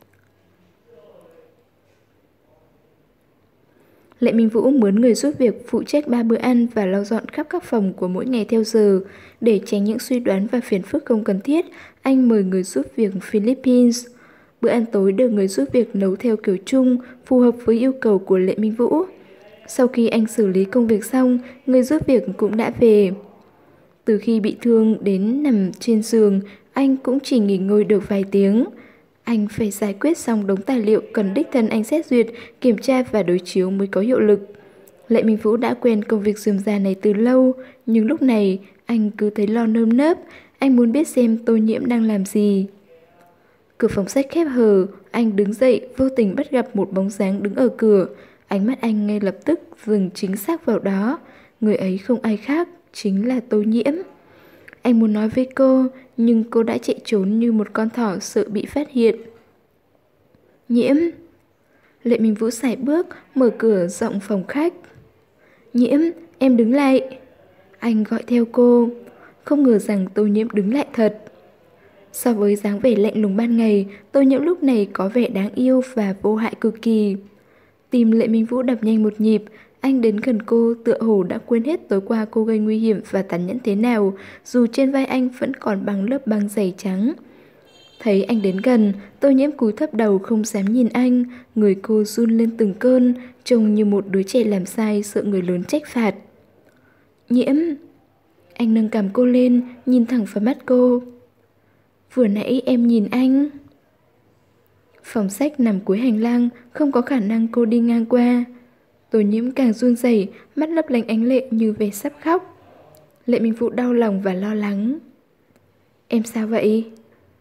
S1: Lệ Minh Vũ mướn người giúp việc phụ trách ba bữa ăn và lau dọn khắp các phòng của mỗi ngày theo giờ. Để tránh những suy đoán và phiền phức không cần thiết, anh mời người giúp việc Philippines. Bữa ăn tối được người giúp việc nấu theo kiểu chung, phù hợp với yêu cầu của Lệ Minh Vũ. Sau khi anh xử lý công việc xong, người giúp việc cũng đã về. Từ khi bị thương đến nằm trên giường, anh cũng chỉ nghỉ ngơi được vài tiếng. Anh phải giải quyết xong đống tài liệu cần đích thân anh xét duyệt, kiểm tra và đối chiếu mới có hiệu lực. Lệ Minh Vũ đã quen công việc rườm rà này từ lâu, nhưng lúc này anh cứ thấy lo nơm nớp, anh muốn biết xem Tô Nhiễm đang làm gì. Cửa phòng sách khép hờ, anh đứng dậy vô tình bắt gặp một bóng dáng đứng ở cửa. Ánh mắt anh ngay lập tức dừng chính xác vào đó. Người ấy không ai khác, chính là Tô Nhiễm. Anh muốn nói với cô, nhưng cô đã chạy trốn như một con thỏ sợ bị phát hiện. Nhiễm. Lệ Minh Vũ sải bước, mở cửa rộng phòng khách. Nhiễm, em đứng lại. Anh gọi theo cô. Không ngờ rằng Tô Nhiễm đứng lại thật. So với dáng vẻ lạnh lùng ban ngày, Tô Nhiễm lúc này có vẻ đáng yêu và vô hại cực kỳ. Tim Lệ Minh Vũ đập nhanh một nhịp. Anh đến gần cô tựa hồ đã quên hết tối qua cô gây nguy hiểm và tàn nhẫn thế nào, dù trên vai anh vẫn còn bằng lớp băng dày trắng. Thấy anh đến gần, Tô Nhiễm cúi thấp đầu không dám nhìn anh, người cô run lên từng cơn, trông như một đứa trẻ làm sai sợ người lớn trách phạt. Nhiễm. Anh nâng cằm cô lên, nhìn thẳng vào mắt cô. Vừa nãy em nhìn anh. Phòng sách nằm cuối hành lang, không có khả năng cô đi ngang qua. Tô Nhiễm càng run rẩy, mắt lấp lánh ánh lệ như vẻ sắp khóc. Lệ Minh Vũ đau lòng và lo lắng. Em sao vậy?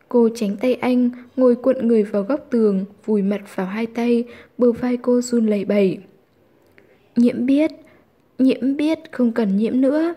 S1: Cô tránh tay anh, ngồi cuộn người vào góc tường, vùi mặt vào hai tay, bờ vai cô run lẩy bẩy. Nhiễm biết, Nhiễm biết không cần Nhiễm nữa.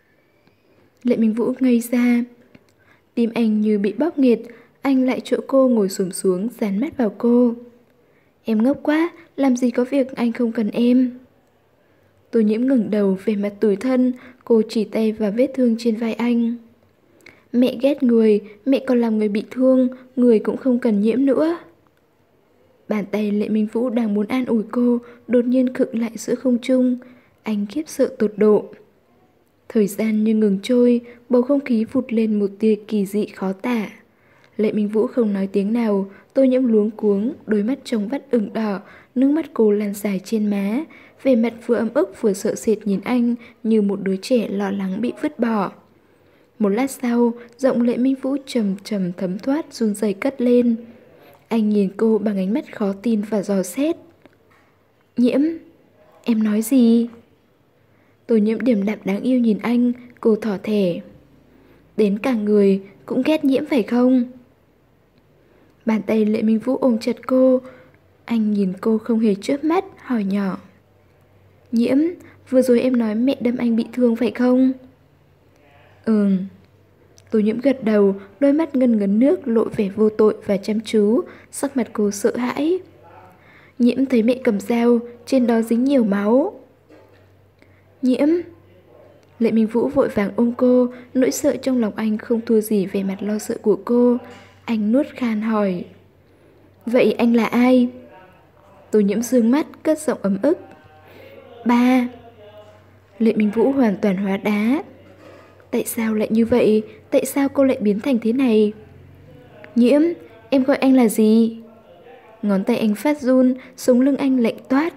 S1: Lệ Minh Vũ ngây ra. Tim anh như bị bóp nghẹt, anh lại chỗ cô ngồi xổm xuống, dán mắt vào cô. Em ngốc quá, làm gì có việc anh không cần em. Tô Nhiễm ngẩng đầu về mặt tủi thân, cô chỉ tay vào vết thương trên vai anh. Mẹ ghét người, mẹ còn làm người bị thương, người cũng không cần Nhiễm nữa. Bàn tay Lệ Minh Vũ đang muốn an ủi cô, đột nhiên khựng lại giữa không trung. Anh khiếp sợ tột độ. Thời gian như ngừng trôi, bầu không khí vụt lên một tia kỳ dị khó tả. Lệ Minh Vũ không nói tiếng nào, Tô Nhiễm luống cuống, đôi mắt trông vắt ửng đỏ, nước mắt cô lan dài trên má, vẻ mặt vừa ấm ức vừa sợ sệt nhìn anh như một đứa trẻ lo lắng bị vứt bỏ. Một lát sau, giọng Lệ Minh Vũ trầm trầm thấm thoát run rẩy cất lên. Anh nhìn cô bằng ánh mắt khó tin và dò xét. Nhiễm, em nói gì? Tô Nhiễm điềm đạm đáng yêu nhìn anh, cô thỏ thẻ. Đến cả người cũng ghét Nhiễm phải không? Bàn tay Lệ Minh Vũ ôm chặt cô. Anh nhìn cô không hề chớp mắt, hỏi nhỏ. Nhiễm, vừa rồi em nói mẹ đâm anh bị thương phải không? Ừm. Tô Nhiễm gật đầu, đôi mắt ngân ngấn nước lộ vẻ vô tội và chăm chú, sắc mặt cô sợ hãi. Nhiễm thấy mẹ cầm dao, trên đó dính nhiều máu. Nhiễm. Lệ Minh Vũ vội vàng ôm cô, nỗi sợ trong lòng anh không thua gì về mặt lo sợ của cô. Anh nuốt khan hỏi. Vậy anh là ai? Tô Nhiễm dương mắt, cất giọng ấm ức. Ba. Lệ Minh Vũ hoàn toàn hóa đá. Tại sao lại như vậy? Tại sao cô lại biến thành thế này? Nhiễm, em gọi anh là gì? Ngón tay anh phát run, sống lưng anh lạnh toát.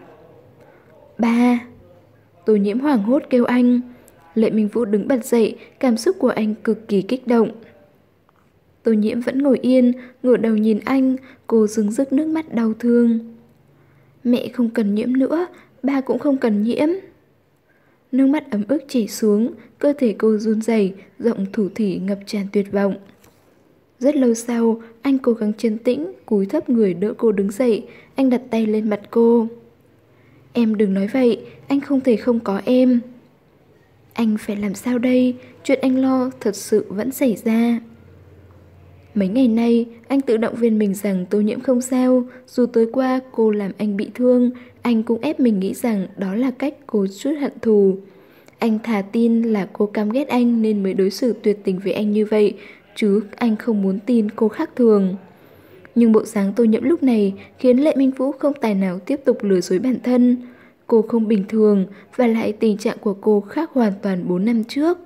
S1: Ba. Tô Nhiễm hoảng hốt kêu anh. Lệ Minh Vũ đứng bật dậy, cảm xúc của anh cực kỳ kích động. Tô Nhiễm vẫn ngồi yên, ngửa đầu nhìn anh, cô rưng rức nước mắt đau thương. Mẹ không cần Nhiễm nữa, ba cũng không cần Nhiễm. Nước mắt ấm ức chảy xuống, cơ thể cô run rẩy, giọng thủ thỉ ngập tràn tuyệt vọng. Rất lâu sau, anh cố gắng trấn tĩnh, cúi thấp người đỡ cô đứng dậy, anh đặt tay lên mặt cô. Em đừng nói vậy, anh không thể không có em. Anh phải làm sao đây, chuyện anh lo thật sự vẫn xảy ra. Mấy ngày nay, anh tự động viên mình rằng Tô Nhiễm không sao, dù tối qua cô làm anh bị thương, anh cũng ép mình nghĩ rằng đó là cách cô trút hận thù. Anh thà tin là cô căm ghét anh nên mới đối xử tuyệt tình với anh như vậy, chứ anh không muốn tin cô khác thường. Nhưng bộ dáng Tô Nhiễm lúc này khiến Lệ Minh Vũ không tài nào tiếp tục lừa dối bản thân. Cô không bình thường, và lại tình trạng của cô khác hoàn toàn bốn năm trước.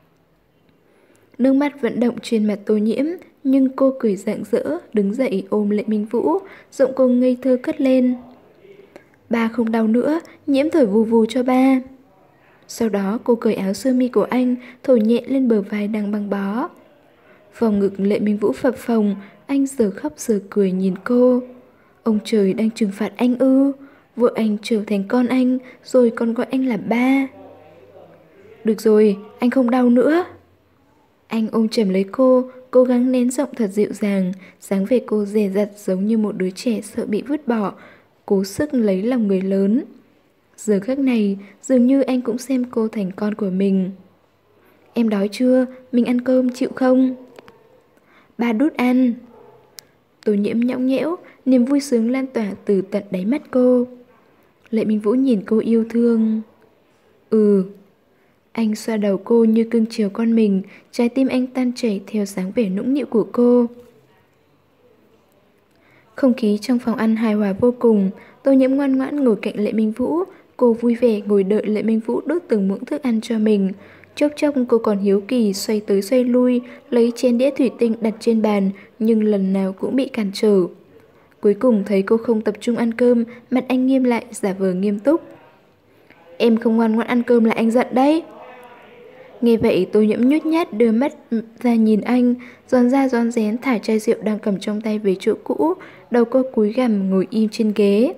S1: Nước mắt vận động trên mặt Tô Nhiễm, nhưng cô cười rạng rỡ, đứng dậy ôm Lệ Minh Vũ, giọng cô ngây thơ cất lên. Ba không đau nữa, Nhiễm thổi vù vù cho ba. Sau đó cô cởi áo sơ mi của anh, thổi nhẹ lên bờ vai đang băng bó. Vòng ngực Lệ Minh Vũ phập phồng, anh giờ khóc giờ cười nhìn cô. Ông trời đang trừng phạt anh ư? Vợ anh trở thành con anh, rồi còn gọi anh là ba. Được rồi, anh không đau nữa. Anh ôm chầm lấy cô, cố gắng nén giọng thật dịu dàng, dáng vẻ cô dè dặt giống như một đứa trẻ sợ bị vứt bỏ, cố sức lấy lòng người lớn. Giờ khắc này, dường như anh cũng xem cô thành con của mình. Em đói chưa? Mình ăn cơm chịu không? Ba đút ăn. Tô Nhiễm nhõng nhẽo, niềm vui sướng lan tỏa từ tận đáy mắt cô. Lệ Minh Vũ nhìn cô yêu thương. Ừ. Anh xoa đầu cô như cưng chiều con mình, trái tim anh tan chảy theo dáng vẻ nũng nịu của cô. Không khí trong phòng ăn hài hòa vô cùng. Tô Nhiễm ngoan ngoãn ngồi cạnh Lệ Minh Vũ, cô vui vẻ ngồi đợi Lệ Minh Vũ đút từng muỗng thức ăn cho mình. Chốc chốc cô còn hiếu kỳ xoay tới xoay lui, lấy chén đĩa thủy tinh đặt trên bàn, nhưng lần nào cũng bị cản trở. Cuối cùng thấy cô không tập trung ăn cơm, mặt anh nghiêm lại, giả vờ nghiêm túc. Em không ngoan ngoãn ăn cơm là anh giận đấy. Nghe vậy Tô Nhiễm nhút nhát đưa mắt ra nhìn anh, giòn ra giòn rén thả chai rượu đang cầm trong tay về chỗ cũ, đầu cô cúi gằm ngồi im trên ghế.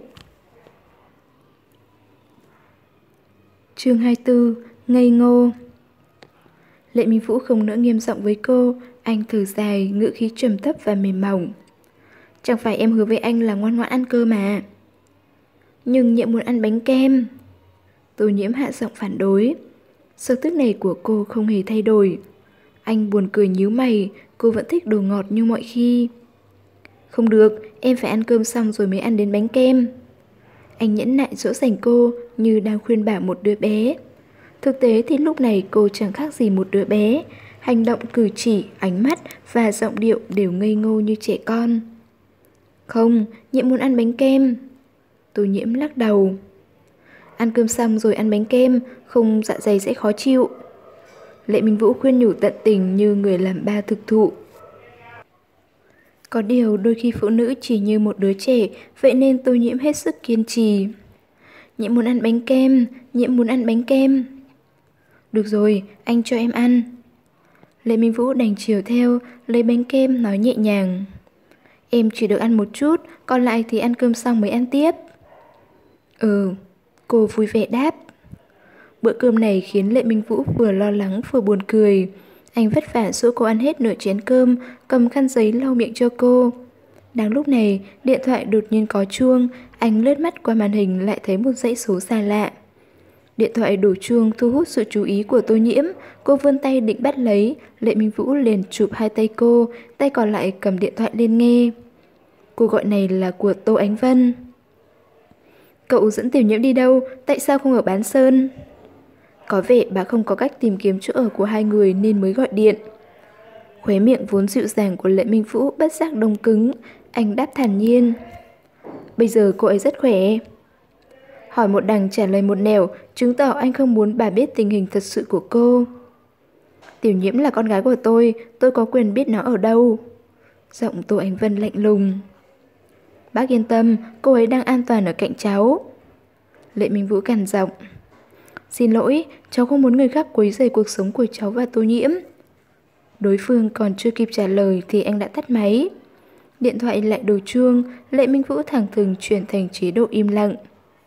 S1: Chương hai mươi tư. Ngây ngô. Lệ Minh Vũ không nỡ nghiêm giọng với cô, anh thở dài, ngữ khí trầm thấp và mềm mỏng. Chẳng phải em hứa với anh là ngoan ngoãn ăn cơm mà. Nhưng Nhiễm muốn ăn bánh kem. Tô Nhiễm hạ giọng phản đối. Sở thích này của cô không hề thay đổi. Anh buồn cười nhíu mày, cô vẫn thích đồ ngọt như mọi khi. Không được, em phải ăn cơm xong rồi mới ăn đến bánh kem. Anh nhẫn nại dỗ dành cô như đang khuyên bảo một đứa bé. Thực tế thì lúc này cô chẳng khác gì một đứa bé. Hành động, cử chỉ, ánh mắt và giọng điệu đều ngây ngô như trẻ con. Không, Nhiễm muốn ăn bánh kem. Tô Nhiễm lắc đầu. Ăn cơm xong rồi ăn bánh kem, không dạ dày sẽ khó chịu. Lệ Minh Vũ khuyên nhủ tận tình như người làm ba thực thụ. Có điều đôi khi phụ nữ chỉ như một đứa trẻ, vậy nên Tô Nhiễm hết sức kiên trì. Nhiễm muốn ăn bánh kem, Nhiễm muốn ăn bánh kem. Được rồi, anh cho em ăn. Lệ Minh Vũ đành chiều theo, lấy bánh kem nói nhẹ nhàng. Em chỉ được ăn một chút, còn lại thì ăn cơm xong mới ăn tiếp. Ừ, cô vui vẻ đáp. Bữa cơm này khiến Lệ Minh Vũ vừa lo lắng vừa buồn cười. Anh vất vả dỗ cô ăn hết nửa chén cơm, cầm khăn giấy lau miệng cho cô. Đang lúc này, điện thoại đột nhiên có chuông, anh lướt mắt qua màn hình lại thấy một dãy số xa lạ. Điện thoại đổ chuông thu hút sự chú ý của Tô Nhiễm, cô vươn tay định bắt lấy, Lệ Minh Vũ liền chụp hai tay cô, tay còn lại cầm điện thoại lên nghe. Cô gọi này là của Tô Ánh Vân. Cậu dẫn Tiểu Nhiễm đi đâu, tại sao không ở Bán Sơn? Có vẻ bà không có cách tìm kiếm chỗ ở của hai người nên mới gọi điện. Khóe miệng vốn dịu dàng của Lệ Minh Vũ bất giác đông cứng, anh đáp thản nhiên. Bây giờ cô ấy rất khỏe. Hỏi một đằng trả lời một nẻo, chứng tỏ anh không muốn bà biết tình hình thật sự của cô. Tiểu Nhiễm là con gái của tôi, tôi có quyền biết nó ở đâu. Giọng Tô Ánh Vân lạnh lùng. Bác yên tâm, cô ấy đang an toàn ở cạnh cháu. Lệ Minh Vũ gằn giọng. Xin lỗi, cháu không muốn người khác quấy rầy cuộc sống của cháu và Tô Nhiễm. Đối phương còn chưa kịp trả lời thì anh đã tắt máy. Điện thoại lại đổ chuông, Lệ Minh Vũ thẳng thừng chuyển thành chế độ im lặng.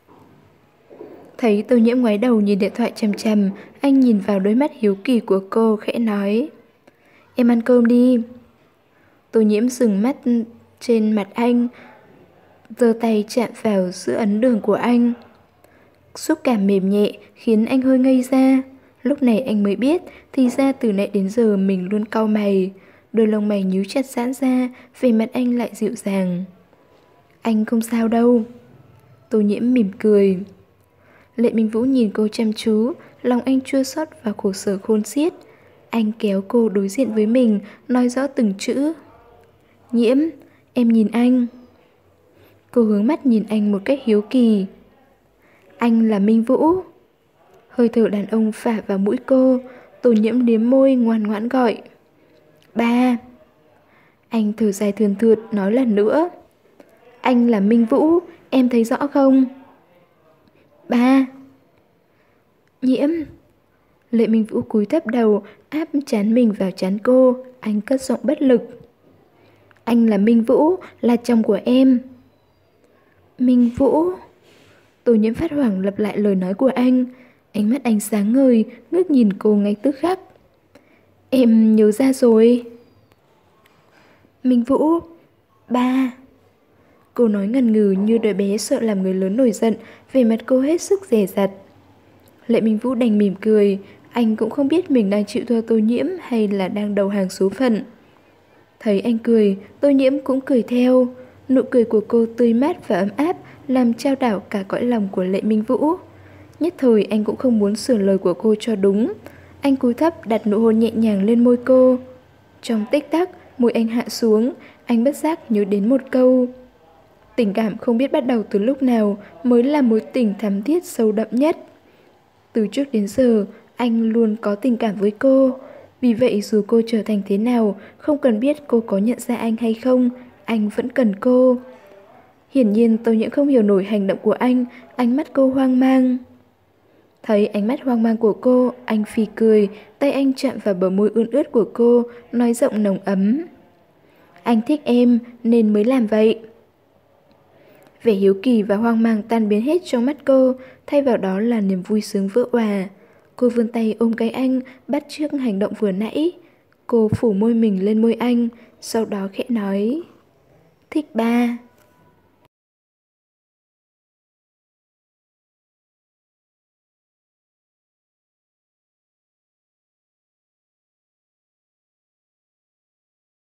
S1: Thấy Tô Nhiễm ngoái đầu nhìn điện thoại chằm chằm, anh nhìn vào đôi mắt hiếu kỳ của cô khẽ nói. Em ăn cơm đi. Tô Nhiễm dừng mắt trên mặt anh, giơ tay chạm vào giữa ấn đường của anh. Xúc cảm mềm nhẹ khiến anh hơi ngây ra. Lúc này anh mới biết thì ra từ nãy đến giờ mình luôn cau mày. Đôi lông mày nhíu chặt giãn ra, vẻ mặt anh lại dịu dàng. Anh không sao đâu. Tô Nhiễm mỉm cười. Lệ Minh Vũ nhìn cô chăm chú, lòng anh chua xót và khổ sở khôn xiết. Anh kéo cô đối diện với mình, nói rõ từng chữ. Nhiễm, em nhìn anh. Cô hướng mắt nhìn anh một cách hiếu kỳ. Anh là Minh Vũ. Hơi thở đàn ông phả vào mũi cô. Tô Nhiễm liếm môi ngoan ngoãn gọi. Ba. Anh thở dài thườn thượt nói lần nữa. Anh là Minh Vũ, em thấy rõ không? Ba. Nhiễm. Lệ Minh Vũ cúi thấp đầu, áp trán mình vào trán cô. Anh cất giọng bất lực. Anh là Minh Vũ, là chồng của em. Minh Vũ. Tô Nhiễm phát hoảng lặp lại lời nói của anh. Ánh mắt anh sáng ngời, ngước nhìn cô ngay tức khắc. Em nhớ ra rồi. Minh Vũ. Ba. Cô nói ngần ngừ như đứa bé sợ làm người lớn nổi giận, vẻ mặt cô hết sức dè dặt. Lệ Minh Vũ đành mỉm cười, anh cũng không biết mình đang chịu thua Tô Nhiễm hay là đang đầu hàng số phận. Thấy anh cười, Tô Nhiễm cũng cười theo. Nụ cười của cô tươi mát và ấm áp, làm trao đảo cả cõi lòng của Lệ Minh Vũ. Nhất thời anh cũng không muốn sửa lời của cô cho đúng. Anh cúi thấp đặt nụ hôn nhẹ nhàng lên môi cô. Trong tích tắc, môi anh hạ xuống, anh bất giác nhớ đến một câu. Tình cảm không biết bắt đầu từ lúc nào mới là mối tình thắm thiết sâu đậm nhất. Từ trước đến giờ, anh luôn có tình cảm với cô. Vì vậy dù cô trở thành thế nào, không cần biết cô có nhận ra anh hay không, anh vẫn cần cô. Hiển nhiên tôi những không hiểu nổi hành động của anh, ánh mắt cô hoang mang. Thấy ánh mắt hoang mang của cô, anh phì cười, tay anh chạm vào bờ môi ươn ướt của cô, nói giọng nồng ấm. Anh thích em nên mới làm vậy. Vẻ hiếu kỳ và hoang mang tan biến hết trong mắt cô, thay vào đó là niềm vui sướng vỡ òa. Cô vươn tay ôm cái anh, bắt chước hành động vừa nãy. Cô phủ môi mình lên môi anh, sau đó khẽ nói: Thích ba.